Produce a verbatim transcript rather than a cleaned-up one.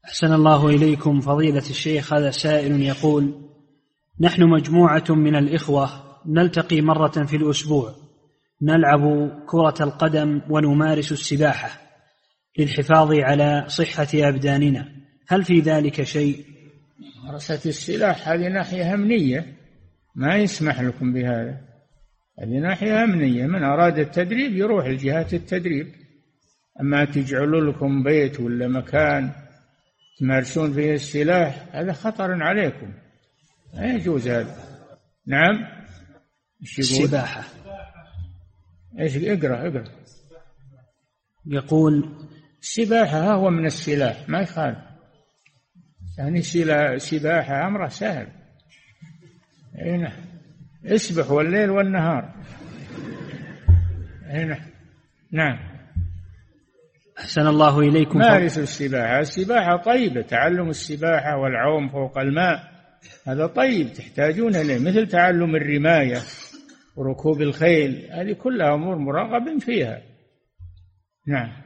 أحسن الله إليكم فضيلة الشيخ. هذا سائل يقول: نحن مجموعة من الإخوة نلتقي مرة في الأسبوع، نلعب كرة القدم ونمارس السباحة للحفاظ على صحة أبداننا، هل في ذلك شيء؟ ممارسة السلاح هذه ناحية أمنية، ما يسمح لكم بهذا، هذه ناحية أمنية، من أراد التدريب يروح لجهات التدريب، أما تجعلوا لكم بيت ولا مكان تمارسون فيه السلاح هذا خطر عليكم، لا يجوز هذا. نعم. السباحة. ايش؟ اقرأ اقرأ. يقول: السباحة هو من السلاح، ما يخالف، يعني سباحة أمره سهل، هنا اسبح والليل والنهار هنا. نعم. أحسن الله إليكم. مارسوا السباحة، السباحة طيبة، تعلم السباحة والعوم فوق الماء هذا طيب تحتاجون إليه، مثل تعلم الرماية وركوب الخيل، هذه كلها أمور مرغب فيها. نعم.